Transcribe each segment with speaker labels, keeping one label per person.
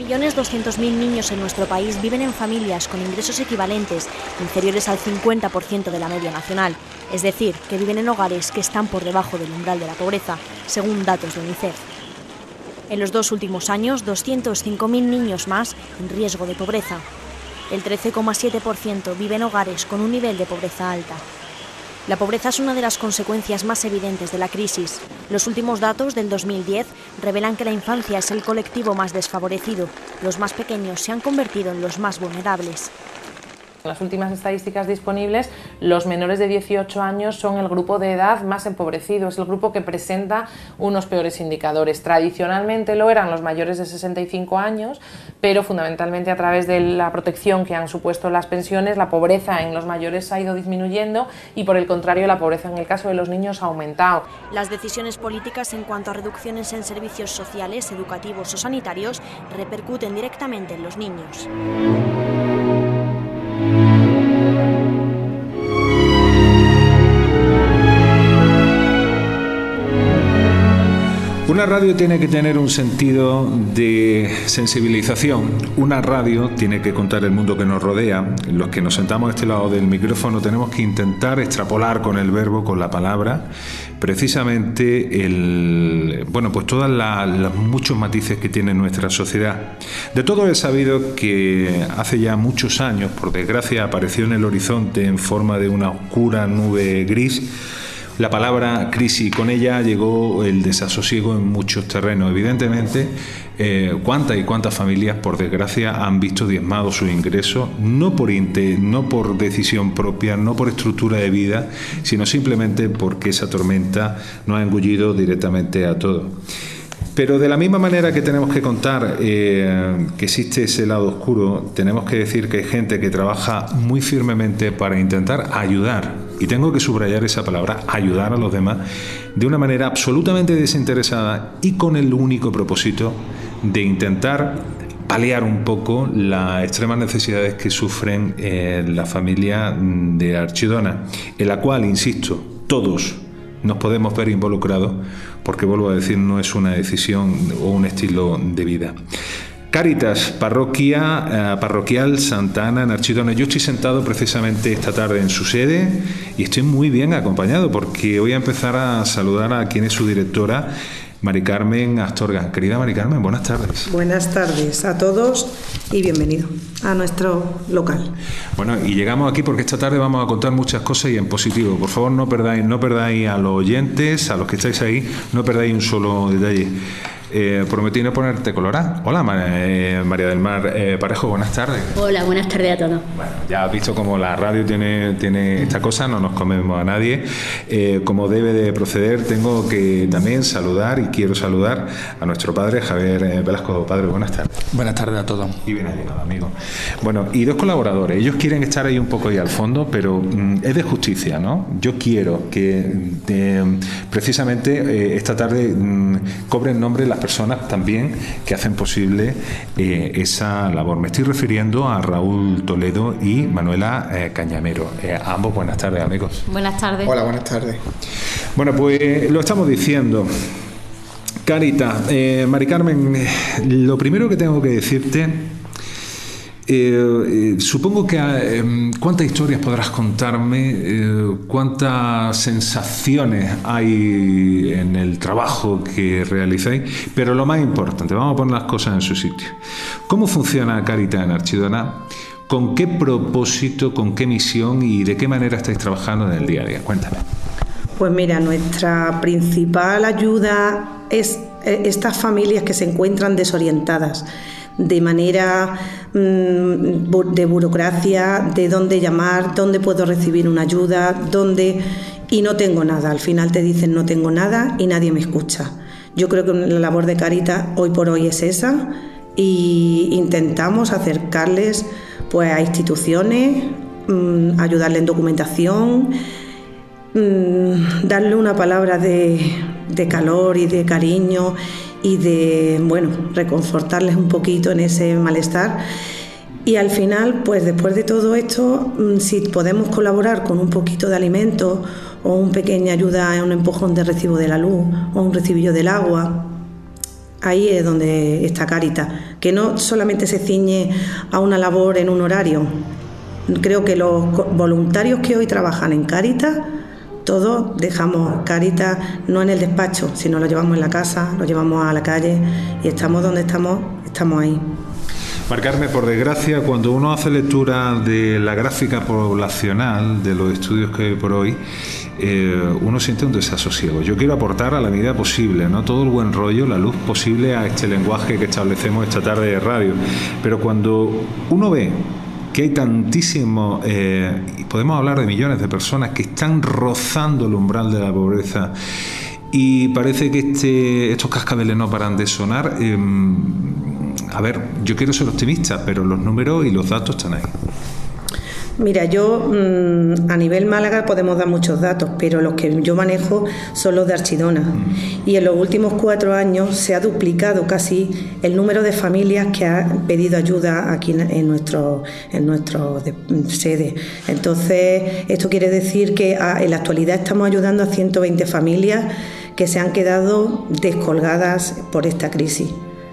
Speaker 1: 2.200.000 niños en nuestro país viven en familias con ingresos equivalentes, inferiores al 50% de la media nacional, es decir, que viven en hogares que están por debajo del umbral de la pobreza, según datos de UNICEF. En los 2 últimos años, 205.000 niños más en riesgo de pobreza. El 13,7% vive en hogares con un nivel de pobreza alta. La pobreza es una de las consecuencias más evidentes de la crisis. Los últimos datos del 2010 revelan que la infancia es el colectivo más desfavorecido. Los más pequeños se han convertido en los más vulnerables.
Speaker 2: En las últimas estadísticas disponibles, los menores de 18 años son el grupo de edad más empobrecido, es el grupo que presenta unos peores indicadores. Tradicionalmente lo eran los mayores de 65 años, pero fundamentalmente a través de la protección que han supuesto las pensiones, la pobreza en los mayores ha ido disminuyendo y, por el contrario, la pobreza en el caso de los niños ha aumentado.
Speaker 1: Las decisiones políticas en cuanto a reducciones en servicios sociales, educativos o sanitarios repercuten directamente en los niños.
Speaker 3: Una radio tiene que tener un sentido de sensibilización. Una radio tiene que contar el mundo que nos rodea. Los que nos sentamos a este lado del micrófono tenemos que intentar extrapolar con el verbo, con la palabra, precisamente todas los muchos matices que tiene nuestra sociedad. De todo he sabido que hace ya muchos años, por desgracia, apareció en el horizonte en forma de una oscura nube gris la palabra crisis, y con ella llegó el desasosiego en muchos terrenos. Evidentemente, cuántas familias, por desgracia, han visto diezmados sus ingresos, no por decisión propia, no por estructura de vida, sino simplemente porque esa tormenta nos ha engullido directamente a todos. Pero de la misma manera que tenemos que contar que existe ese lado oscuro, tenemos que decir que hay gente que trabaja muy firmemente para intentar ayudar, y tengo que subrayar esa palabra, ayudar a los demás, de una manera absolutamente desinteresada y con el único propósito de intentar paliar un poco las extremas necesidades que sufren la familia de Archidona, en la cual, insisto, todos nos podemos ver involucrados, porque vuelvo a decir, no es una decisión o un estilo de vida. Cáritas, parroquial Santa Ana en Archidona. Yo estoy sentado precisamente esta tarde en su sede y estoy muy bien acompañado, porque voy a empezar a saludar a quien es su directora, Mari Carmen Astorga. Querida Mari Carmen, buenas tardes.
Speaker 4: Buenas tardes a todos y bienvenido a nuestro local.
Speaker 3: Bueno, y llegamos aquí porque esta tarde vamos a contar muchas cosas y en positivo. Por favor, no perdáis a los oyentes, a los que estáis ahí, no perdáis un solo detalle. Prometí no ponerte colorada. Hola, María del Mar Parejo, buenas tardes.
Speaker 5: Hola, buenas tardes a todos.
Speaker 3: Bueno, ya has visto cómo la radio tiene esta cosa, no nos comemos a nadie. Como debe de proceder, tengo que también saludar, y quiero saludar a nuestro padre, Javier Velasco. Padre, buenas tardes.
Speaker 6: Buenas tardes a todos.
Speaker 3: Y bien llegado, amigo. Bueno, y 2 colaboradores. Ellos quieren estar ahí un poco ahí al fondo, pero es de justicia, ¿no? Yo quiero que precisamente esta tarde cobren nombre las personas también que hacen posible esa labor. Me estoy refiriendo a Raúl Toledo y Manuela Cañamero. A ambos, buenas tardes, amigos.
Speaker 5: Buenas tardes.
Speaker 6: Hola, buenas tardes.
Speaker 3: Bueno, pues lo estamos diciendo. Carita, Mari Carmen, lo primero que tengo que decirte, supongo que cuántas historias podrás contarme, cuántas sensaciones hay en el trabajo que realizáis, pero lo más importante, vamos a poner las cosas en su sitio. ¿Cómo funciona Cáritas en Archidona? ¿Con qué propósito, con qué misión y de qué manera estáis trabajando en el día a día? Cuéntame.
Speaker 4: Pues mira, nuestra principal ayuda es estas familias que se encuentran desorientadas, de manera de burocracia, de dónde llamar, dónde puedo recibir una ayuda, y no tengo nada. Al final te dicen no tengo nada y nadie me escucha. Yo creo que la labor de Cáritas hoy por hoy es esa, y intentamos acercarles pues a instituciones, ayudarles en documentación, darle una palabra de calor y de cariño, y de, reconfortarles un poquito en ese malestar. Y al final, pues después de todo esto, si podemos colaborar con un poquito de alimento o una pequeña ayuda, un empujón de recibo de la luz o un recibillo del agua, ahí es donde está Cáritas, que no solamente se ciñe a una labor en un horario. Creo que los voluntarios que hoy trabajan en Cáritas, todos dejamos Cáritas no en el despacho, sino lo llevamos en la casa, lo llevamos a la calle y estamos donde estamos ahí.
Speaker 3: Mari Carmen, por desgracia, cuando uno hace lectura de la gráfica poblacional de los estudios que hay por hoy, uno siente un desasosiego. Yo quiero aportar a la medida posible, ¿no?, todo el buen rollo, la luz posible a este lenguaje que establecemos esta tarde de radio. Pero cuando uno ve que hay tantísimos, y podemos hablar de millones de personas que están rozando el umbral de la pobreza, y parece que estos cascabeles no paran de sonar, a ver, yo quiero ser optimista, pero los números y los datos están ahí.
Speaker 4: Mira, yo a nivel Málaga podemos dar muchos datos, pero los que yo manejo son los de Archidona. Y en los últimos 4 años se ha duplicado casi el número de familias que han pedido ayuda aquí en nuestro sede. Entonces, esto quiere decir que en la actualidad estamos ayudando a 120 familias que se han quedado descolgadas por esta crisis.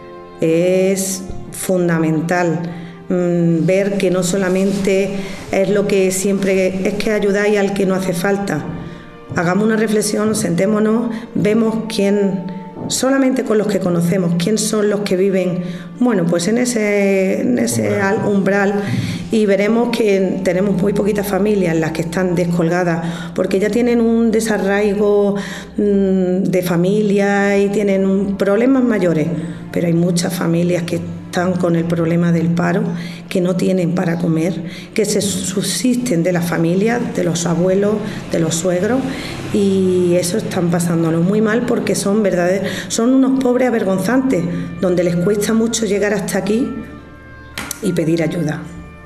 Speaker 4: Es fundamental ver que no solamente es lo que siempre es que ayudáis al que no hace falta. Hagamos una reflexión, sentémonos, vemos quién, solamente con los que conocemos, quién son los que viven, bueno, pues en ese umbral, y veremos que tenemos muy poquitas familias las que están descolgadas, porque ya tienen un desarraigo de familia y tienen problemas mayores, pero hay muchas familias que están con el problema del paro, que no tienen para comer, que se subsisten de las familias, de los abuelos, de los suegros, y eso están pasándolo muy mal porque son unos pobres avergonzantes, donde les cuesta mucho llegar hasta aquí y pedir ayuda.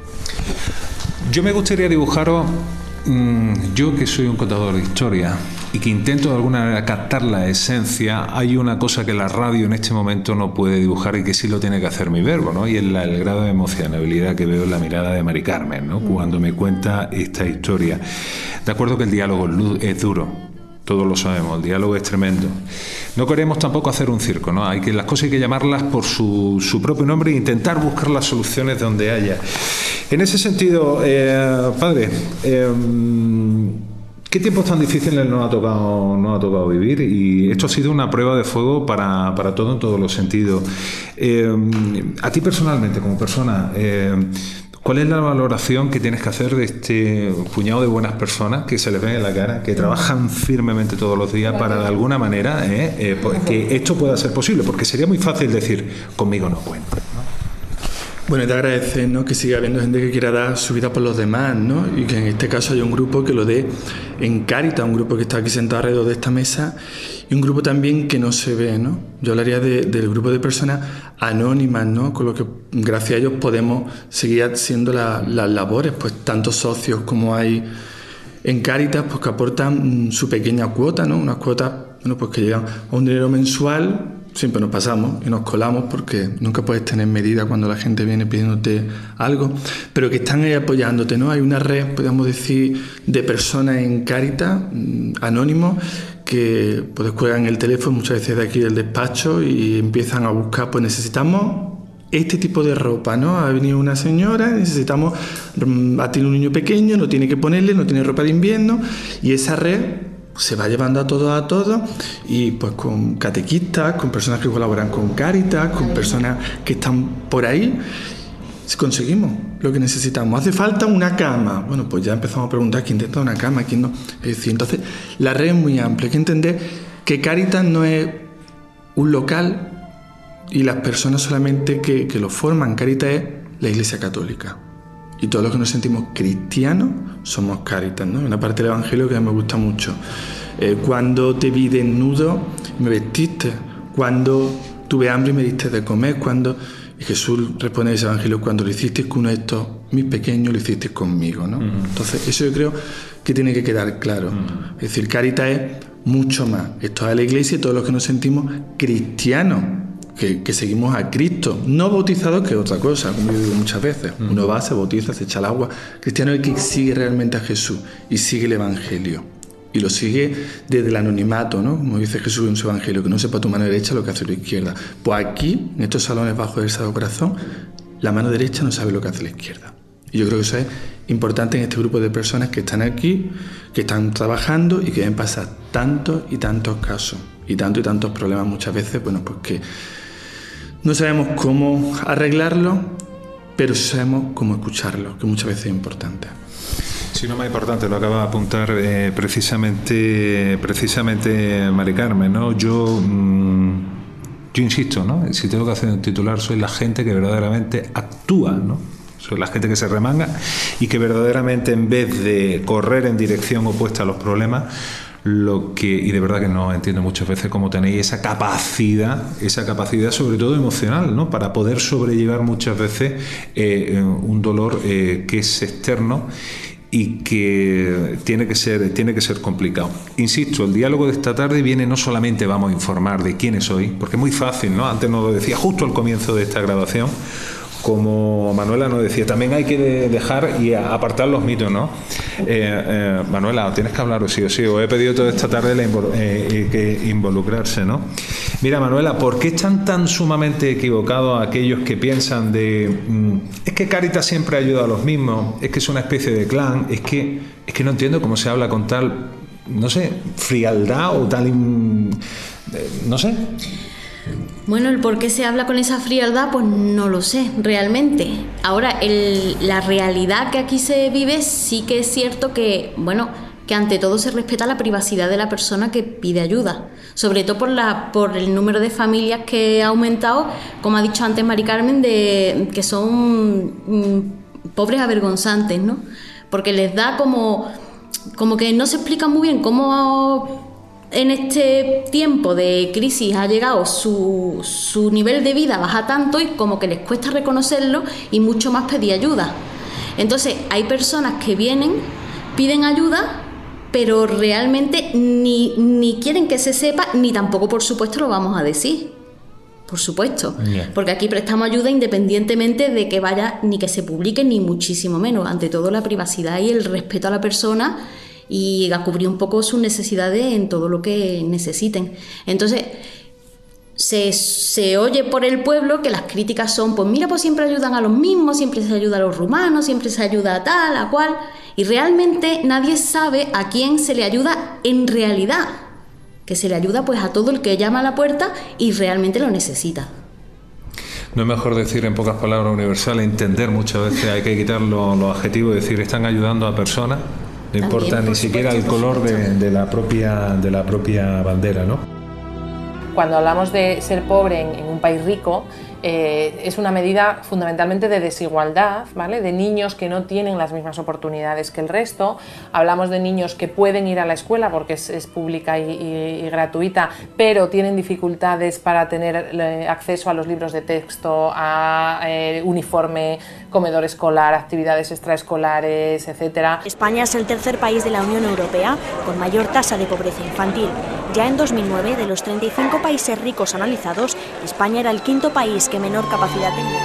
Speaker 3: Yo me gustaría dibujaros, yo que soy un contador de historia y que intento de alguna manera captar la esencia, hay una cosa que la radio en este momento no puede dibujar y que sí lo tiene que hacer mi verbo, ¿no? Y es el grado de emocionabilidad que veo en la mirada de Mari Carmen, ¿no?, cuando me cuenta esta historia. De acuerdo que el diálogo es duro, todos lo sabemos, el diálogo es tremendo. No queremos tampoco hacer un circo, ¿no? Las cosas hay que llamarlas por su propio nombre e intentar buscar las soluciones donde haya. En ese sentido, padre, ¿qué tiempos tan difíciles nos ha tocado vivir? Y esto ha sido una prueba de fuego para todo en todos los sentidos. A ti personalmente, como persona, ¿cuál es la valoración que tienes que hacer de este puñado de buenas personas que se les ven en la cara, que trabajan firmemente todos los días para de alguna manera que esto pueda ser posible? Porque sería muy fácil decir, conmigo no cuenta, ¿no?
Speaker 5: Bueno, te agradecer, ¿no?, que siga habiendo gente que quiera dar su vida por los demás, ¿no?, y que en este caso haya un grupo que lo dé en Cáritas, un grupo que está aquí sentado alrededor de esta mesa, y un grupo también que no se ve, ¿no? Yo hablaría del grupo de personas anónimas, ¿no?, con lo que gracias a ellos podemos seguir haciendo las labores, pues tantos socios como hay en Cáritas, pues que aportan su pequeña cuota, ¿no?, unas cuotas, bueno, pues que llegan a un dinero mensual. Siempre nos pasamos y nos colamos porque nunca puedes tener medida cuando la gente viene pidiéndote algo, pero que están ahí apoyándote, ¿no? Hay una red, podemos decir, de personas en Cáritas, anónimos, que pues cuelgan el teléfono muchas veces de aquí del despacho y empiezan a buscar, pues necesitamos este tipo de ropa, ¿no? Ha venido una señora, necesitamos, tiene un niño pequeño, no tiene que ponerle, no tiene ropa de invierno, y esa red se va llevando a todos, y pues con catequistas, con personas que colaboran con Cáritas, con personas que están por ahí, conseguimos lo que necesitamos. Hace falta una cama. Bueno, pues ya empezamos a preguntar quién necesita una cama, quién no. Es decir, entonces la red es muy amplia. Hay que entender que Cáritas no es un local y las personas solamente que lo forman. Cáritas es la Iglesia Católica. Y todos los que nos sentimos cristianos somos Cáritas, ¿no? Una parte del Evangelio que me gusta mucho. Cuando te vi desnudo, me vestiste. Cuando tuve hambre, me diste de comer. Y Jesús responde a ese Evangelio: cuando lo hiciste con uno de estos, mis pequeños, lo hiciste conmigo, ¿no? Entonces, eso yo creo que tiene que quedar claro. Es decir, Cáritas es mucho más. Esto es la Iglesia y todos los que nos sentimos cristianos, que seguimos a Cristo, no bautizados, que es otra cosa, como yo digo muchas veces. Uno va, se bautiza, se echa al agua. Cristiano es el que sigue realmente a Jesús y sigue el Evangelio. y lo sigue desde el anonimato, ¿no? Como dice Jesús en su Evangelio, que no sepa tu mano derecha lo que hace tu izquierda. Pues aquí, en estos salones bajo del Sagrado Corazón, la mano derecha no sabe lo que hace la izquierda. Y yo creo que eso es importante en este grupo de personas que están aquí, que están trabajando y que ven pasar tantos y tantos casos y tantos problemas muchas veces, bueno, pues que no sabemos cómo arreglarlo, pero sí sabemos cómo escucharlo, que muchas veces es importante.
Speaker 3: Si no, más importante, lo acaba de apuntar precisamente Mari Carmen, ¿no? Yo insisto, ¿no? Si tengo que hacer un titular, soy la gente que verdaderamente actúa, ¿no? Soy la gente que se remanga y que verdaderamente, en vez de correr en dirección opuesta a los problemas, y de verdad que no entiendo muchas veces cómo tenéis esa capacidad sobre todo emocional, ¿no? Para poder sobrellevar muchas veces un dolor que es externo y que tiene que ser complicado. Insisto, el diálogo de esta tarde viene no solamente vamos a informar de quiénes soy, porque es muy fácil, ¿no? Antes nos lo decía justo al comienzo de esta grabación, como Manuela nos decía, también hay que dejar y apartar los mitos, ¿no? Manuela, tienes que hablar sí o sí, os he pedido toda esta tarde que involucrarse, ¿no? Mira, Manuela, ¿por qué están tan sumamente equivocados aquellos que piensan es que Cáritas siempre ayuda a los mismos, es que es una especie de clan, es que no entiendo cómo se habla con tal, no sé, frialdad o tal, no sé?
Speaker 6: Bueno, el por qué se habla con esa frialdad, pues no lo sé, realmente. Ahora, la realidad que aquí se vive, sí que es cierto que, bueno, que ante todo se respeta la privacidad de la persona que pide ayuda, sobre todo por el número de familias que ha aumentado, como ha dicho antes Mari Carmen, que son pobres avergonzantes, ¿no? Porque les da como que no se explica muy bien cómo en este tiempo de crisis ha llegado su nivel de vida baja tanto y como que les cuesta reconocerlo y mucho más pedir ayuda. Entonces hay personas que vienen, piden ayuda, pero realmente ni quieren que se sepa, ni tampoco por supuesto lo vamos a decir. Por supuesto, porque aquí prestamos ayuda independientemente de que vaya ni que se publique ni muchísimo menos. Ante todo la privacidad y el respeto a la persona y a cubrir un poco sus necesidades en todo lo que necesiten. Entonces, se oye por el pueblo que las críticas son, pues mira, pues siempre ayudan a los mismos, siempre se ayuda a los rumanos, siempre se ayuda a tal, a cual, y realmente nadie sabe a quién se le ayuda en realidad, que se le ayuda pues a todo el que llama a la puerta y realmente lo necesita.
Speaker 3: No es mejor decir en pocas palabras universal, entender muchas veces, hay que quitar los adjetivos, decir, están ayudando a personas. No importa también, ni siquiera el color de la propia bandera, ¿no?
Speaker 2: Cuando hablamos de ser pobre en un país rico, es una medida fundamentalmente de desigualdad, ¿vale? De niños que no tienen las mismas oportunidades que el resto. Hablamos de niños que pueden ir a la escuela porque es pública y gratuita, pero tienen dificultades para tener acceso a los libros de texto, a uniforme, comedor escolar, actividades extraescolares, etc.
Speaker 1: España es el tercer país de la Unión Europea con mayor tasa de pobreza infantil. Ya en 2009, de los 35 países ricos analizados, España era el quinto país que menor capacidad tenía.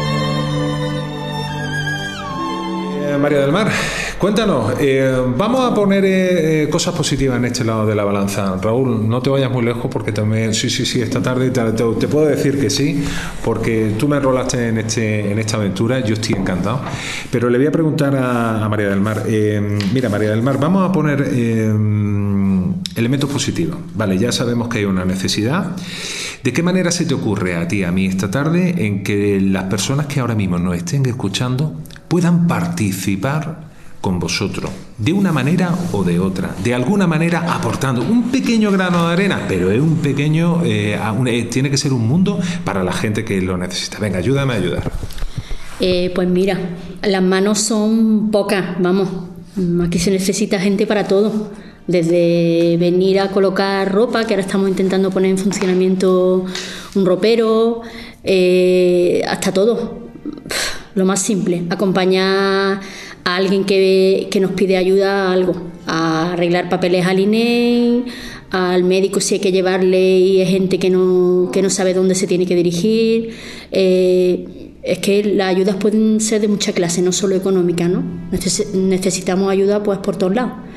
Speaker 3: María del Mar, cuéntanos, vamos a poner cosas positivas en este lado de la balanza. Raúl, no te vayas muy lejos porque también, sí, esta tarde te puedo decir que sí, porque tú me enrolaste en esta aventura, yo estoy encantado. Pero le voy a preguntar a María del Mar, mira María del Mar, vamos a poner elementos positivos. Vale, ya sabemos que hay una necesidad. ¿De qué manera se te ocurre a ti, a mí esta tarde, en que las personas que ahora mismo nos estén escuchando puedan participar con vosotros, de una manera o de otra, de alguna manera aportando un pequeño grano de arena, pero es un pequeño, tiene que ser un mundo para la gente que lo necesita? Venga, ayúdame a ayudar.
Speaker 6: Pues mira, las manos son pocas, vamos, aquí se necesita gente para todo, desde venir a colocar ropa, que ahora estamos intentando poner en funcionamiento un ropero, hasta todo. Lo más simple, acompañar a alguien que nos pide ayuda a algo, a arreglar papeles al INE, al médico si hay que llevarle y hay gente que no sabe dónde se tiene que dirigir. Es que las ayudas pueden ser de mucha clase, no solo económica, ¿no? Necesitamos ayuda pues por todos lados.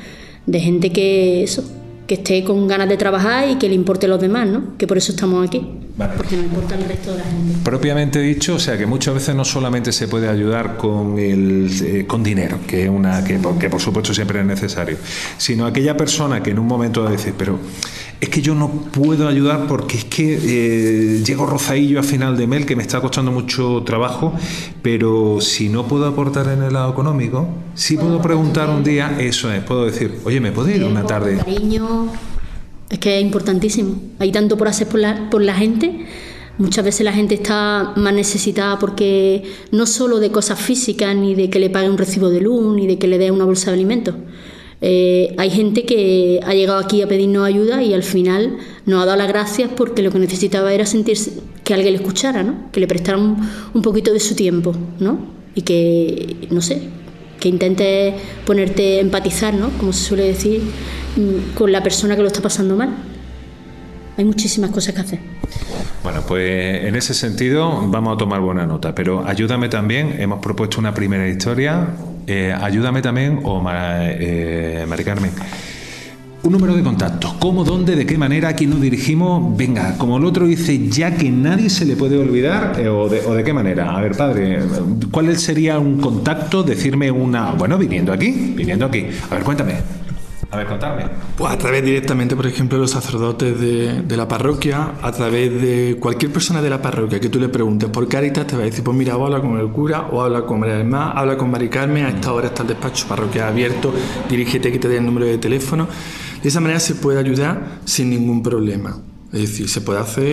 Speaker 7: de gente que esté con ganas de trabajar y que le importe a los demás, ¿no? Que por eso estamos aquí, vale. Porque nos importa el resto de la gente.
Speaker 3: Propiamente dicho, o sea que muchas veces no solamente se puede ayudar con dinero, que por supuesto siempre es necesario, sino aquella persona que en un momento dice, pero es que yo no puedo ayudar porque es que llego rozadillo a final de mes, que me está costando mucho trabajo, pero si no puedo aportar en el lado económico, sí puedo preguntar un día, eso es, puedo decir, oye, ¿me puedo ir una tarde?
Speaker 7: Cariño, es que es importantísimo. Hay tanto por hacer por la gente. Muchas veces la gente está más necesitada porque no solo de cosas físicas, ni de que le pague un recibo de luz, ni de que le dé una bolsa de alimentos. Hay gente que ha llegado aquí a pedirnos ayuda y al final nos ha dado las gracias porque lo que necesitaba era sentirse que alguien le escuchara, ¿no? Que le prestara un poquito de su tiempo, ¿no? Y que, no sé, que intentes ponerte, empatizar, ¿no? Como se suele decir, con la persona que lo está pasando mal. Hay muchísimas cosas que hacer.
Speaker 3: Bueno, pues en ese sentido vamos a tomar buena nota, pero ayúdame también, hemos propuesto una primera historia, ayúdame también, Mari Carmen, un número de contacto, cómo, dónde, de qué manera, a quién nos dirigimos, venga, como el otro dice, ya que nadie se le puede olvidar, o de qué manera. A ver, padre, ¿cuál sería un contacto? Decirme viniendo aquí, a ver, cuéntame. A ver, contadme.
Speaker 5: Pues a través directamente, por ejemplo, de los sacerdotes de la parroquia, a través de cualquier persona de la parroquia que tú le preguntes por Cáritas, te va a decir, pues mira, o habla con el cura, o habla con María del Mar, habla con Mari Carmen, a esta hora está el despacho parroquial abierto, dirígete que te dé el número de teléfono. De esa manera se puede ayudar sin ningún problema. Es decir, se puede hacer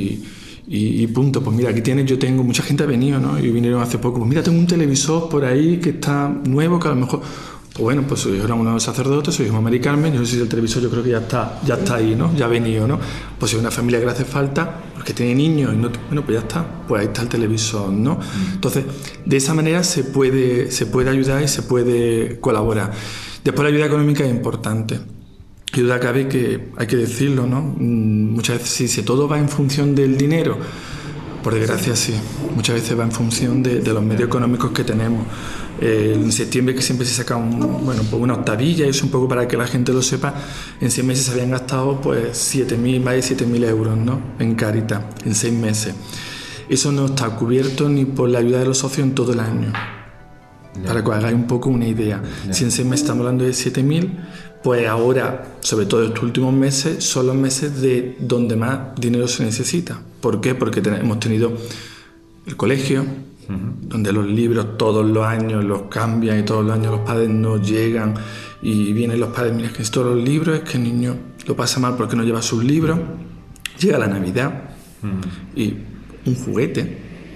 Speaker 5: y punto. Pues mira, aquí tienes, yo tengo, mucha gente ha venido, ¿no? Y vinieron hace poco, pues mira, tengo un televisor por ahí que está nuevo, que a lo mejor... Pues bueno, pues soy ahora uno de los sacerdotes, soy Mari Carmen, yo no sé si el televisor yo creo que ya está ahí, ¿no? Ya ha venido, ¿no? Pues si es una familia que le hace falta, porque tiene niños, y no, bueno, pues ya está, pues ahí está el televisor, ¿no? Entonces, de esa manera se puede ayudar y se puede colaborar. Después la ayuda económica es importante. Y duda cabe que hay que decirlo, ¿no? Muchas veces si todo va en función del dinero, por desgracia sí, muchas veces va en función de los medios económicos que tenemos. En septiembre, que siempre se saca una octavilla, y eso un poco para que la gente lo sepa, en 6 meses se habían gastado pues más de 7.000 euros, ¿no? En Cáritas, en 6 meses. Eso no está cubierto ni por la ayuda de los socios en todo el año. Para que os hagáis un poco una idea. Si en 6 meses estamos hablando de 7.000, pues ahora, sobre todo estos últimos meses, son los meses de donde más dinero se necesita. ¿Por qué? Porque hemos tenido el colegio, donde los libros todos los años los cambian y todos los años los padres no llegan y vienen los padres, mira, que todos los libros, es que el niño lo pasa mal porque no lleva sus libros. Llega la Navidad y un juguete,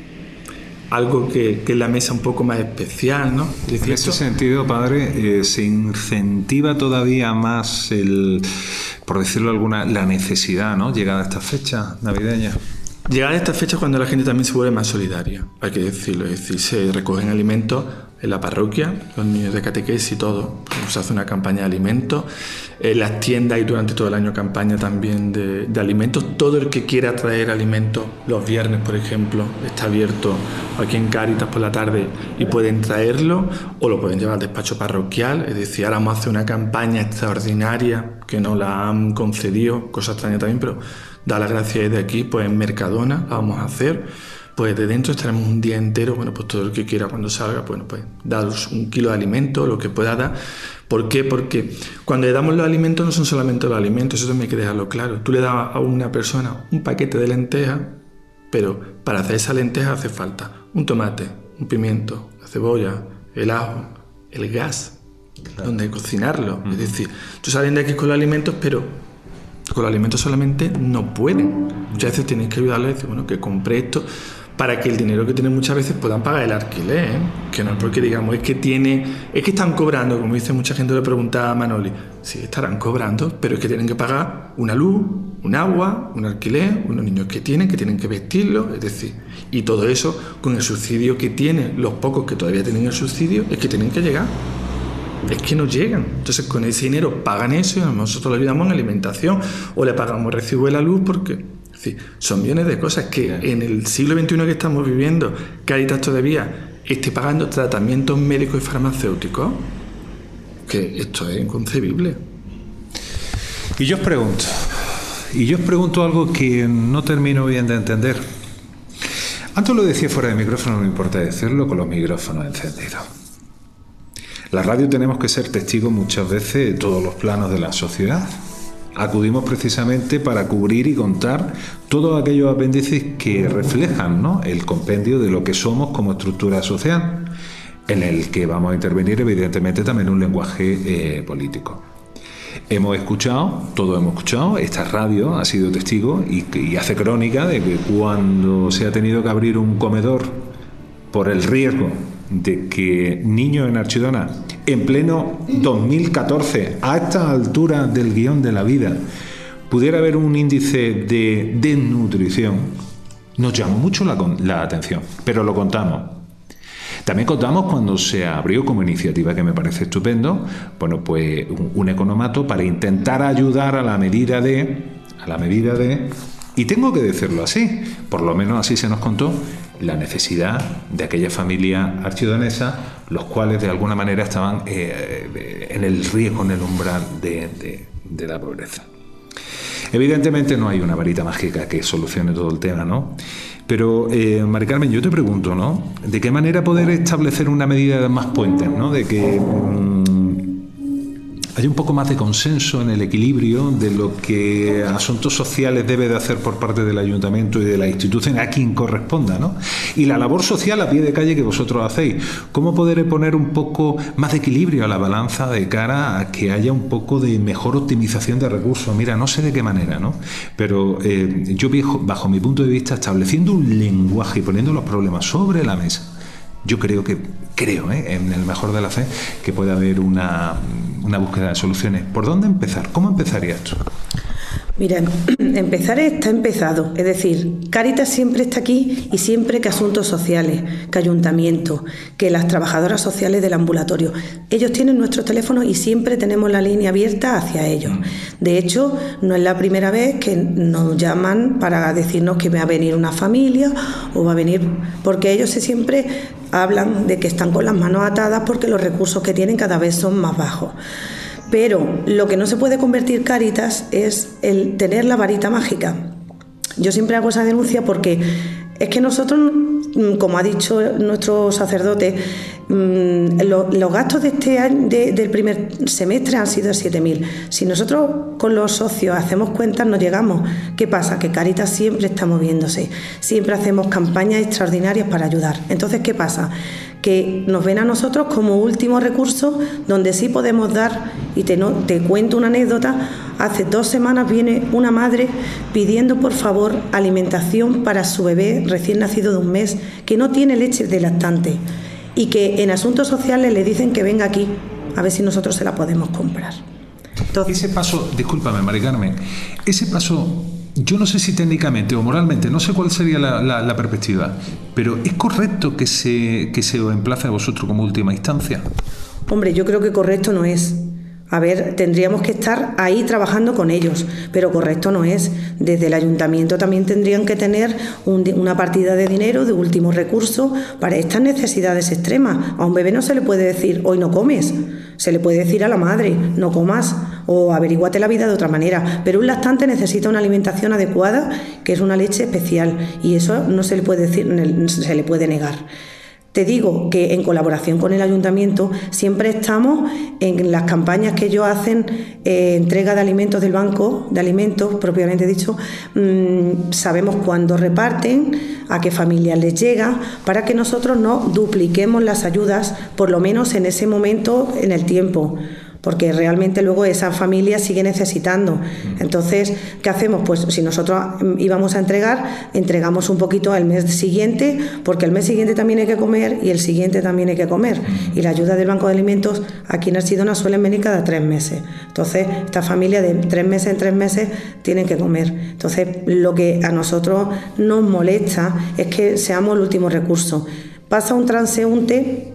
Speaker 5: algo que es la mesa un poco más especial, ¿no?
Speaker 3: En ese sentido, padre, se incentiva todavía más por decirlo la necesidad, ¿no? Llegada a esta fecha navideña.
Speaker 5: Llegar a esta fecha cuando la gente también se vuelve más solidaria, hay que decirlo, es decir, se recogen alimentos en la parroquia, los niños de catequesis y todo, se hace una campaña de alimentos, en las tiendas hay durante todo el año campaña también de alimentos, todo el que quiera traer alimentos, los viernes por ejemplo, está abierto aquí en Cáritas por la tarde y pueden traerlo o lo pueden llevar al despacho parroquial, es decir, ahora vamos a hacer una campaña extraordinaria que nos la han concedido, cosa extraña también, pero da las gracias de aquí, pues en Mercadona la vamos a hacer, pues de dentro estaremos un día entero, bueno, pues todo el que quiera cuando salga, bueno, pues daros 1 kilo de alimento, lo que pueda dar. ¿Por qué? Porque cuando le damos los alimentos no son solamente los alimentos, eso también hay que dejarlo claro. Tú le das a una persona un paquete de lentejas, pero para hacer esa lenteja hace falta un tomate, un pimiento, la cebolla, el ajo, el gas, claro, donde cocinarlo. Es decir, tú salen de aquí con los alimentos, pero con los alimentos solamente no pueden. Muchas veces tienes que ayudarles a decir, bueno, que compre esto para que el dinero que tienen muchas veces puedan pagar el alquiler, ¿eh? Que no es porque digamos, es que están cobrando, como dice mucha gente, le preguntaba a Manoli, sí, estarán cobrando, pero es que tienen que pagar una luz, un agua, un alquiler, unos niños que tienen que vestirlos, es decir, y todo eso con el subsidio que tienen, los pocos que todavía tienen el subsidio, es que tienen que llegar. Es que no llegan. Entonces con ese dinero pagan eso y nosotros le ayudamos en alimentación o le pagamos recibo de la luz porque, es decir, son millones de cosas que en el siglo XXI que estamos viviendo, Cáritas todavía esté pagando tratamientos médicos y farmacéuticos. que esto es inconcebible.
Speaker 3: Y yo os pregunto algo que no termino bien de entender. Antes lo decía fuera de micrófono, no importa decirlo con los micrófonos encendidos. La radio tenemos que ser testigos muchas veces de todos los planos de la sociedad. Acudimos precisamente para cubrir y contar todos aquellos apéndices que reflejan, ¿no?, el compendio de lo que somos como estructura social, en el que vamos a intervenir evidentemente también un lenguaje político. Todos hemos escuchado, esta radio ha sido testigo y hace crónica de que cuando se ha tenido que abrir un comedor por el riesgo de que niños en Archidona, en pleno 2014, a esta altura del guión de la vida, pudiera haber un índice de desnutrición, nos llamó mucho la atención, pero lo contamos. También contamos cuando se abrió como iniciativa, que me parece estupendo, bueno, pues un economato para intentar ayudar a la medida de, y tengo que decirlo así, por lo menos así se nos contó, la necesidad de aquella familia archidonesa, los cuales de alguna manera estaban en el riesgo, en el umbral de la pobreza. Evidentemente no hay una varita mágica que solucione todo el tema, ¿no? Pero, Mari Carmen, yo te pregunto, ¿no?, ¿de qué manera poder establecer una medida de más puentes, ¿no?, de que haya un poco más de consenso en el equilibrio de lo que asuntos sociales debe de hacer por parte del ayuntamiento y de la institución a quien corresponda, ¿no? Y la labor social a pie de calle que vosotros hacéis, ¿cómo poder poner un poco más de equilibrio a la balanza de cara a que haya un poco de mejor optimización de recursos? Mira, no sé de qué manera, ¿no? Pero yo, bajo mi punto de vista, estableciendo un lenguaje y poniendo los problemas sobre la mesa, yo creo, en el mejor de la fe, que puede haber una búsqueda de soluciones. ¿Por dónde empezar? ¿Cómo empezaría esto?
Speaker 4: Mira, empezar está empezado, es decir, Cáritas siempre está aquí y siempre que asuntos sociales, que ayuntamiento, que las trabajadoras sociales del ambulatorio, ellos tienen nuestros teléfonos y siempre tenemos la línea abierta hacia ellos. De hecho, no es la primera vez que nos llaman para decirnos que va a venir una familia o va a venir, porque ellos siempre hablan de que están con las manos atadas porque los recursos que tienen cada vez son más bajos. Pero lo que no se puede convertir Cáritas es el tener la varita mágica. Yo siempre hago esa denuncia porque es que nosotros, como ha dicho nuestro sacerdote, los gastos de este año, del primer semestre han sido 7.000. Si nosotros con los socios hacemos cuentas, no llegamos. ¿Qué pasa? Que Cáritas siempre está moviéndose, siempre hacemos campañas extraordinarias para ayudar. Entonces, ¿qué pasa? Que nos ven a nosotros como último recurso donde sí podemos dar, y te cuento una anécdota. Hace 2 semanas viene una madre pidiendo por favor alimentación para su bebé recién nacido de 1 mes que no tiene leche de lactante y que en asuntos sociales le dicen que venga aquí a ver si nosotros se la podemos comprar. Entonces,
Speaker 3: ese paso, discúlpame, Mari Carmen, ese paso, yo no sé si técnicamente o moralmente, no sé cuál sería la perspectiva, pero ¿es correcto que se os emplace a vosotros como última instancia?
Speaker 4: Hombre, yo creo que correcto no es. A ver, tendríamos que estar ahí trabajando con ellos, pero correcto no es. Desde el ayuntamiento también tendrían que tener una partida de dinero de último recurso para estas necesidades extremas. A un bebé no se le puede decir, hoy no comes. Se le puede decir a la madre, no comas, o averíguate la vida de otra manera. Pero un lactante necesita una alimentación adecuada, que es una leche especial, y eso no se le puede decir, se le puede negar. Te digo que en colaboración con el ayuntamiento siempre estamos en las campañas que ellos hacen, entrega de alimentos del banco de alimentos, propiamente dicho, sabemos cuándo reparten, a qué familias les llega, para que nosotros no dupliquemos las ayudas, por lo menos en ese momento en el tiempo, porque realmente luego esa familia sigue necesitando. Entonces, ¿qué hacemos? Pues si nosotros íbamos a entregamos un poquito al mes siguiente, porque el mes siguiente también hay que comer y el siguiente también hay que comer. Y la ayuda del Banco de Alimentos aquí en Archidona suelen venir cada 3 meses. Entonces, esta familia de 3 meses en 3 meses tienen que comer. Entonces, lo que a nosotros nos molesta es que seamos el último recurso. Pasa un transeúnte.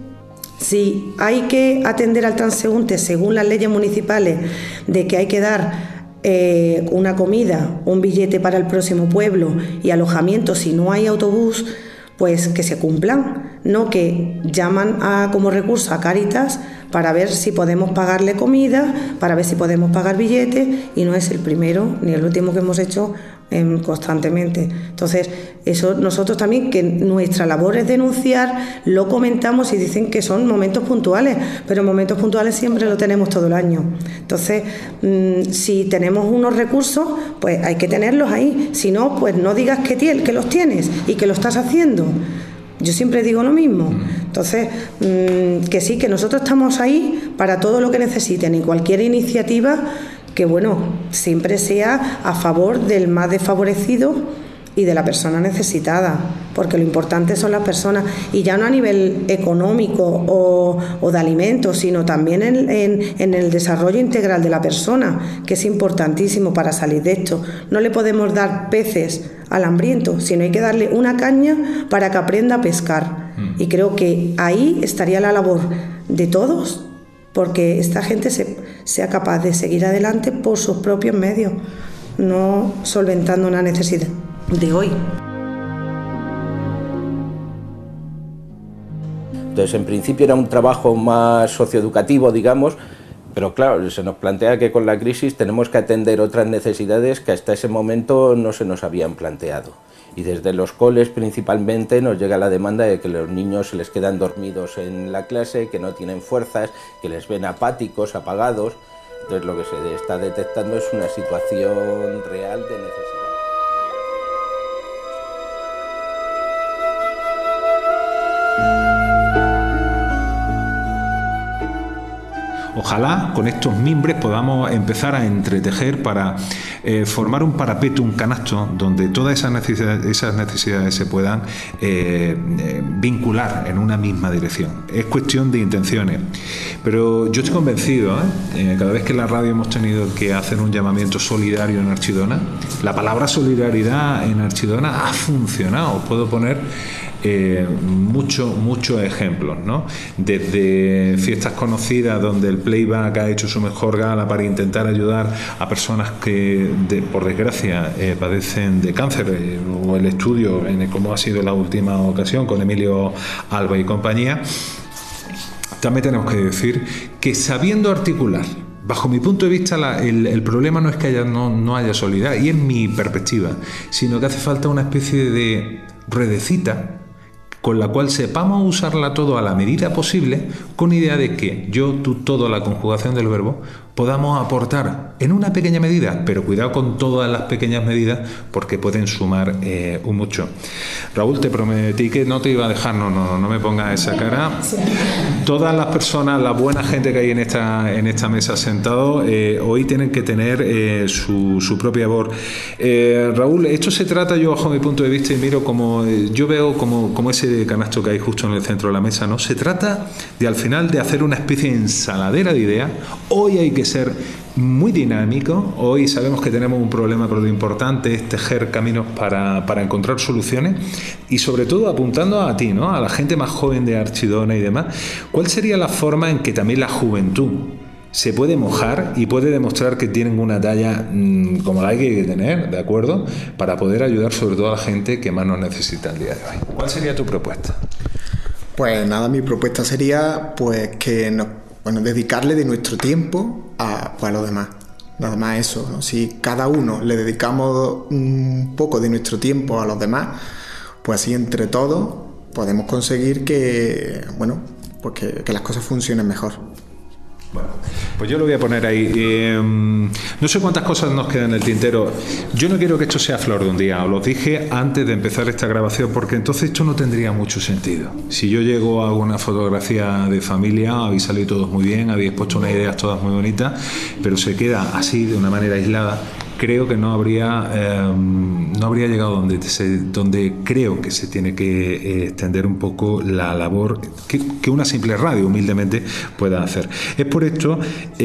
Speaker 4: Si hay que atender al transeúnte según las leyes municipales de que hay que dar una comida, un billete para el próximo pueblo y alojamiento si no hay autobús, pues que se cumplan, no que llaman como recurso a Cáritas para ver si podemos pagarle comida, para ver si podemos pagar billetes, y no es el primero ni el último que hemos hecho constantemente. Entonces, eso nosotros también, que nuestra labor es denunciar, lo comentamos y dicen que son momentos puntuales, pero momentos puntuales siempre lo tenemos todo el año. Entonces, si tenemos unos recursos, pues hay que tenerlos ahí. Si no, pues no digas que los tienes y que lo estás haciendo. Yo siempre digo lo mismo. Entonces, que sí, que nosotros estamos ahí para todo lo que necesiten, y cualquier iniciativa que, bueno, siempre sea a favor del más desfavorecido y de la persona necesitada, porque lo importante son las personas, y ya no a nivel económico o de alimentos, sino también en el desarrollo integral de la persona, que es importantísimo para salir de esto. No le podemos dar peces al hambriento, sino hay que darle una caña para que aprenda a pescar. Y creo que ahí estaría la labor de todos, porque esta gente sea capaz de seguir adelante por sus propios medios, no solventando una necesidad de hoy.
Speaker 8: Entonces, en principio era un trabajo más socioeducativo, digamos, pero claro, se nos plantea que con la crisis tenemos que atender otras necesidades que hasta ese momento no se nos habían planteado. Y desde los coles principalmente nos llega la demanda de que los niños se les quedan dormidos en la clase, que no tienen fuerzas, que les ven apáticos, apagados. Entonces lo que se está detectando es una situación real de necesidad.
Speaker 3: Ojalá con estos mimbres podamos empezar a entretejer para formar un parapeto, un canasto, donde todas esas necesidades se puedan vincular en una misma dirección. Es cuestión de intenciones. Pero yo estoy convencido, cada vez que en la radio hemos tenido que hacer un llamamiento solidario en Archidona, la palabra solidaridad en Archidona ha funcionado. Os puedo poner muchos ejemplos, ¿no? Desde fiestas conocidas donde el playback ha hecho su mejor gala para intentar ayudar a personas que por desgracia padecen de cáncer, o el estudio como ha sido la última ocasión con Emilio Alba y compañía. También tenemos que decir que sabiendo articular, bajo mi punto de vista, el problema no es que no haya solidaridad, y es mi perspectiva, sino que hace falta una especie de ruedecita con la cual sepamos usarla todo a la medida posible, con idea de que yo, tú, todo, la conjugación del verbo, podamos aportar en una pequeña medida, pero cuidado con todas las pequeñas medidas, porque pueden sumar un mucho. Raúl, te prometí que no te iba a dejar, no me pongas esa cara. Todas las personas, la buena gente que hay en esta mesa sentado, hoy tienen que tener su propia voz. Raúl, esto se trata, yo bajo mi punto de vista, y miro como yo veo como ese canasto que hay justo en el centro de la mesa, ¿no? Se trata de, al final, de hacer una especie de ensaladera de ideas. Hoy hay que ser muy dinámico. Hoy sabemos que tenemos un problema, pero lo importante es tejer caminos para encontrar soluciones, y sobre todo apuntando a ti, ¿no? A la gente más joven de Archidona y demás. ¿Cuál sería la forma en que también la juventud se puede mojar y puede demostrar que tienen una talla como la que hay que tener, ¿de acuerdo? Para poder ayudar sobre todo a la gente que más nos necesita el día de hoy. ¿Cuál sería tu propuesta?
Speaker 9: Pues nada, mi propuesta sería pues que dedicarle de nuestro tiempo a los demás. Nada más eso, ¿no? Si cada uno le dedicamos un poco de nuestro tiempo a los demás, pues así entre todos podemos conseguir que las cosas funcionen mejor.
Speaker 3: Bueno, pues yo lo voy a poner ahí. No sé cuántas cosas nos quedan en el tintero. Yo no quiero que esto sea flor de un día. Os lo dije antes de empezar esta grabación, porque entonces esto no tendría mucho sentido. Si yo llego a una fotografía de familia, habéis salido todos muy bien, habéis puesto unas ideas todas muy bonitas, pero se queda así de una manera aislada, creo que no habría llegado donde creo que se tiene que extender un poco la labor que una simple radio humildemente pueda hacer. Es por esto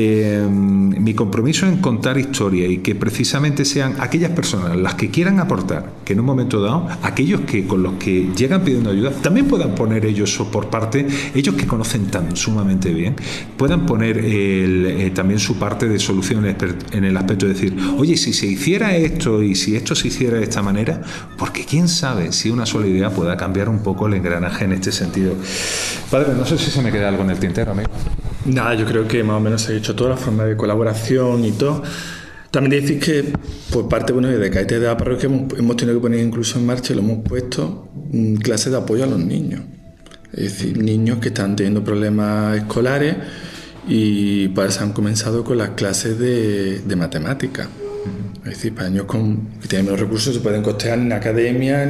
Speaker 3: mi compromiso en contar historia, y que precisamente sean aquellas personas las que quieran aportar, que en un momento dado, aquellos que con los que llegan pidiendo ayuda, también puedan poner ellos por parte, ellos que conocen tan sumamente bien, puedan poner también su parte de solución en el aspecto de decir, oye, si se hiciera esto y si esto se hiciera de esta manera, porque quién sabe si una sola idea pueda cambiar un poco el engranaje en este sentido. Padre, no sé si se me queda algo en el tintero, amigo.
Speaker 5: Nada, yo creo que más o menos se ha hecho toda la forma de colaboración y todo. También decir que por parte de Cáritas de la parroquia hemos tenido que poner incluso en marcha, y lo hemos puesto, clases de apoyo a los niños. Es decir, niños que están teniendo problemas escolares y pues han comenzado con las clases de matemáticas. Es decir, para niños que tienen menos recursos se pueden costear ni en academia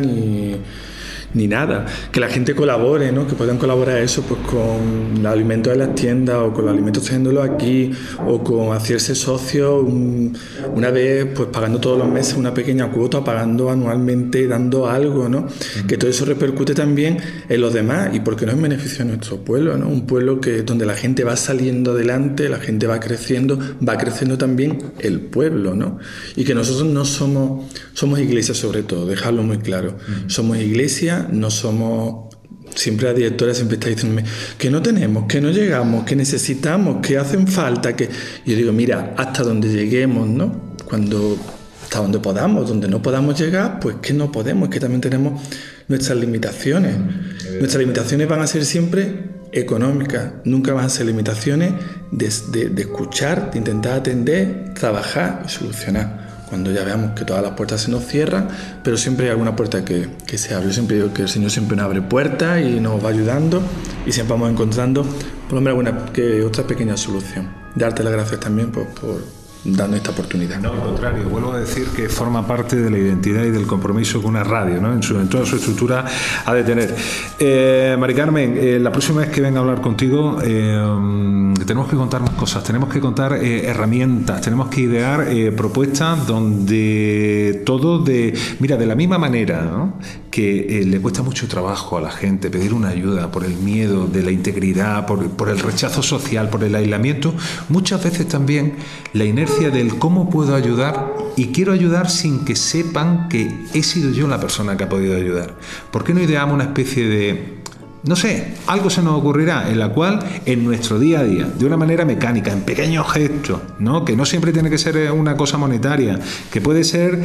Speaker 5: ni nada. Que la gente colabore, ¿no? Que puedan colaborar eso pues con los alimentos de las tiendas o con los alimentos trayéndolos aquí o con hacerse socio una vez pues pagando todos los meses una pequeña cuota, pagando anualmente, dando algo, ¿no? Que todo eso repercute también en los demás y porque no es en beneficio de nuestro pueblo, ¿no? Un pueblo donde la gente va saliendo adelante, la gente va creciendo también el pueblo, ¿no? Y que nosotros no somos iglesia sobre todo, dejarlo muy claro. Somos iglesia, no somos... Siempre la directora siempre está diciéndome que no tenemos, que no llegamos, que necesitamos, que hacen falta, que... Yo digo, mira, hasta donde lleguemos, ¿no? Hasta donde podamos, donde no podamos llegar, pues que no podemos, que también tenemos nuestras limitaciones. Nuestras limitaciones van a ser siempre económicas, nunca van a ser limitaciones de escuchar, de intentar atender, trabajar y solucionar. Cuando ya veamos que todas las puertas se nos cierran, pero siempre hay alguna puerta que se abre. Yo siempre digo que el Señor siempre nos abre puertas y nos va ayudando y siempre vamos encontrando por lo menos alguna que otra pequeña solución. Darte las gracias también por darnos esta oportunidad.
Speaker 3: No, al contrario, vuelvo a decir que forma parte de la identidad y del compromiso que una radio, ¿no? en toda su estructura ha de tener. Mari Carmen, la próxima vez que venga a hablar contigo tenemos que contar más cosas, tenemos que contar herramientas, tenemos que idear propuestas donde todo de la misma manera, ¿no? Que le cuesta mucho trabajo a la gente pedir una ayuda por el miedo de la integridad, por el rechazo social, por el aislamiento, muchas veces también la inercia del cómo puedo ayudar y quiero ayudar sin que sepan que he sido yo la persona que ha podido ayudar. ¿Por qué no ideamos una especie de, no sé, algo se nos ocurrirá en la cual en nuestro día a día, de una manera mecánica, en pequeños gestos, ¿no? Que no siempre tiene que ser una cosa monetaria, que puede ser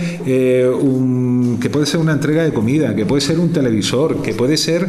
Speaker 3: una entrega de comida, que puede ser un televisor, que puede ser,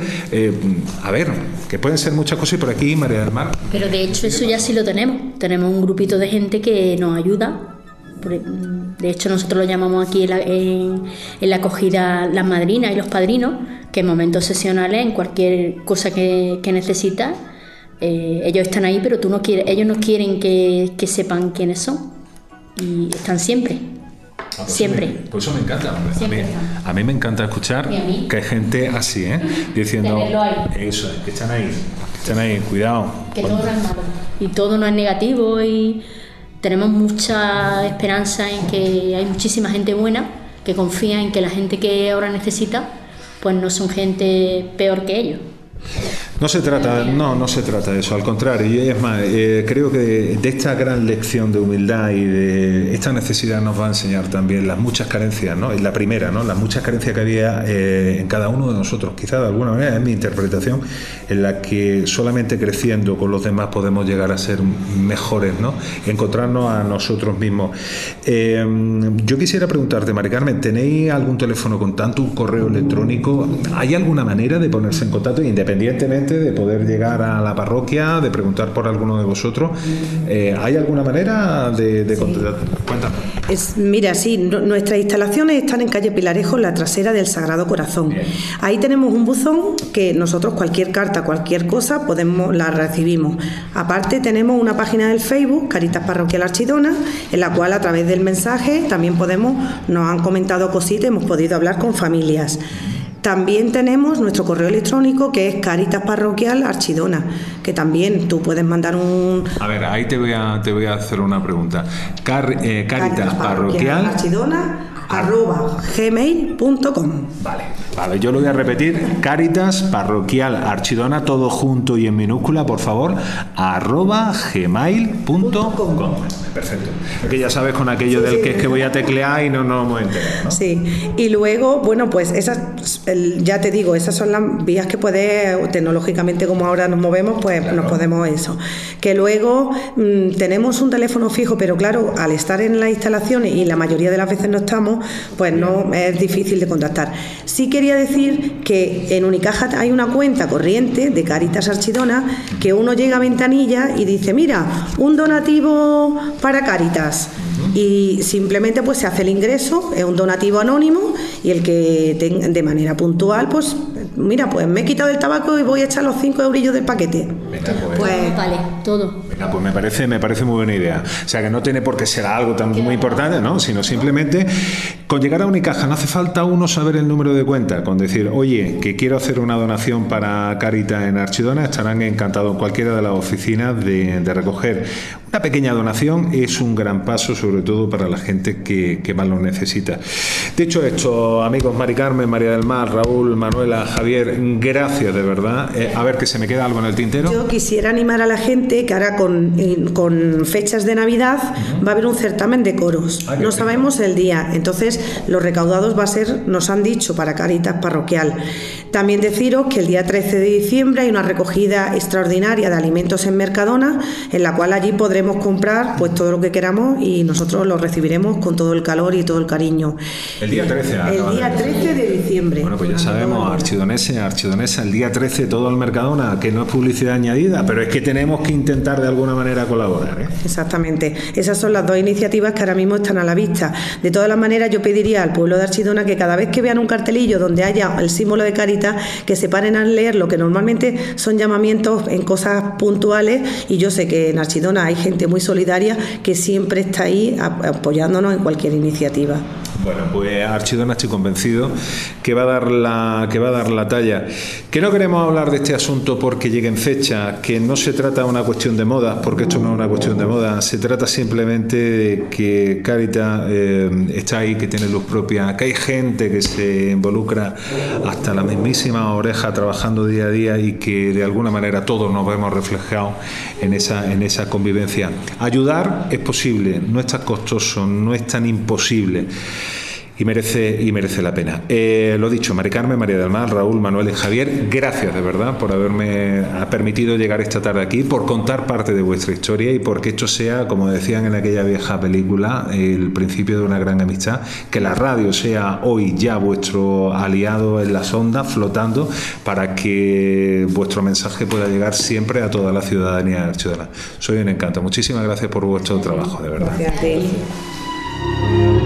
Speaker 3: que pueden ser muchas cosas y por aquí María del Mar.
Speaker 7: Pero de hecho eso ya sí lo tenemos. Tenemos un grupito de gente que nos ayuda. De hecho nosotros lo llamamos aquí en la acogida las madrinas y los padrinos, que en momentos sesionales, en cualquier cosa que necesitas, ellos están ahí, pero ellos no quieren que sepan quiénes son y están siempre. Siempre.
Speaker 3: Pues eso me encanta. A mí me encanta escuchar que hay gente así, diciendo eso, que están ahí, cuidado.
Speaker 7: Que todo no es malo y todo no es negativo y tenemos mucha esperanza en que hay muchísima gente buena que confía en que la gente que ahora necesita pues no son gente peor que ellos.
Speaker 3: No se trata de eso, al contrario, y es más, creo que de esta gran lección de humildad y de esta necesidad nos va a enseñar también las muchas carencias, ¿no? La primera, ¿no? Las muchas carencias que había en cada uno de nosotros, quizá de alguna manera, es mi interpretación, en la que solamente creciendo con los demás podemos llegar a ser mejores, ¿no? Encontrarnos a nosotros mismos. Yo quisiera preguntarte, Mari Carmen, ¿tenéis algún teléfono contacto, un correo electrónico? ¿Hay alguna manera de ponerse en contacto independientemente de poder llegar a la parroquia, de preguntar por alguno de vosotros? ¿Hay alguna manera de contactar? Cuéntame.
Speaker 4: Mira, sí, nuestras instalaciones están en calle Pilarejo, en la trasera del Sagrado Corazón. Bien. Ahí tenemos un buzón que nosotros cualquier carta, cualquier cosa, la recibimos. Aparte tenemos una página del Facebook, Cáritas Parroquial Archidona, en la cual a través del mensaje también nos han comentado cositas, hemos podido hablar con familias. También tenemos nuestro correo electrónico que es Cáritas Parroquial Archidona, que también tú puedes mandar un...
Speaker 3: A ver, ahí te voy a hacer una pregunta. Cáritas Parroquial Archidona
Speaker 4: @gmail.com.
Speaker 3: Vale, yo lo voy a repetir. Cáritas Parroquial Archidona, todo junto y en minúscula, por favor, @gmail.com. Perfecto. Porque ya sabes con aquello del que es que voy a teclear y no nos vamos a enterar, ¿no?
Speaker 4: Sí. Y luego, bueno, pues ya te digo, esas son las vías que tecnológicamente como ahora nos movemos, pues claro, nos podemos eso. Que luego tenemos un teléfono fijo, pero claro, al estar en las instalaciones y la mayoría de las veces no estamos, pues no es difícil de contactar. Sí quería decir que en Unicaja hay una cuenta corriente de Cáritas Archidona que uno llega a ventanilla y dice, mira, un donativo para Cáritas. Y simplemente pues se hace el ingreso, es un donativo anónimo, y el que de manera puntual, pues mira, pues me he quitado el tabaco y voy a echar los 5 eurillos del paquete.
Speaker 3: Venga,
Speaker 4: pues
Speaker 7: vale, todo.
Speaker 3: Venga, pues me parece muy buena idea. O sea, que no tiene por qué ser algo tan muy importante, ¿no? Sino simplemente con llegar a Unicaja no hace falta uno saber el número de cuenta, con decir, oye, que quiero hacer una donación para Cáritas en Archidona, estarán encantados en cualquiera de las oficinas de recoger. Una pequeña donación es un gran paso, sobre todo para la gente que más lo necesita. Dicho esto, amigos, Mari Carmen, María del Mar, Raúl, Manuela, Javier, gracias de verdad. A ver, que se me queda algo en el tintero.
Speaker 4: Yo quisiera animar a la gente que ahora con fechas de Navidad va a haber un certamen de coros. No sabemos el día, entonces los recaudados va a ser, nos han dicho, para Cáritas Parroquial. También deciros que el día 13 de diciembre hay una recogida extraordinaria de alimentos en Mercadona, en la cual allí podremos comprar pues todo lo que queramos y nosotros lo recibiremos con todo el calor y todo el cariño.
Speaker 3: El día 13.
Speaker 4: El día 13 de diciembre.
Speaker 3: Bueno, pues ya sabemos, archidonesa, el día 13 todo el Mercadona, que no es publicidad añadida, pero es que tenemos que intentar de alguna manera colaborar, ¿eh?
Speaker 4: Exactamente. Esas son las dos iniciativas que ahora mismo están a la vista. De todas las maneras, yo pediría al pueblo de Archidona que cada vez que vean un cartelillo donde haya el símbolo de Cáritas, que se paren a leer lo que normalmente son llamamientos en cosas puntuales, y yo sé que en Archidona hay gente muy solidaria que siempre está ahí apoyándonos en cualquier iniciativa.
Speaker 3: Bueno, pues Archidona estoy convencido que va a dar la talla. Que no queremos hablar de este asunto porque llegue en fecha, que no se trata de una cuestión de moda, porque esto no es una cuestión de moda, se trata simplemente de que Cáritas está ahí, que tiene luz propia, que hay gente que se involucra hasta la mismísima oreja trabajando día a día y que de alguna manera todos nos vemos reflejados en esa convivencia. Ayudar es posible, no es tan costoso, no es tan imposible. Y merece la pena. Lo dicho, Mari Carmen, María del Mar, Raúl, Manuel y Javier, gracias de verdad por haberme permitido llegar esta tarde aquí, por contar parte de vuestra historia y porque esto sea, como decían en aquella vieja película, el principio de una gran amistad, que la radio sea hoy ya vuestro aliado en las ondas, flotando, para que vuestro mensaje pueda llegar siempre a toda la ciudadanía ciudadana. Soy un encanto. Muchísimas gracias por vuestro trabajo, de verdad.
Speaker 4: Gracias a ti.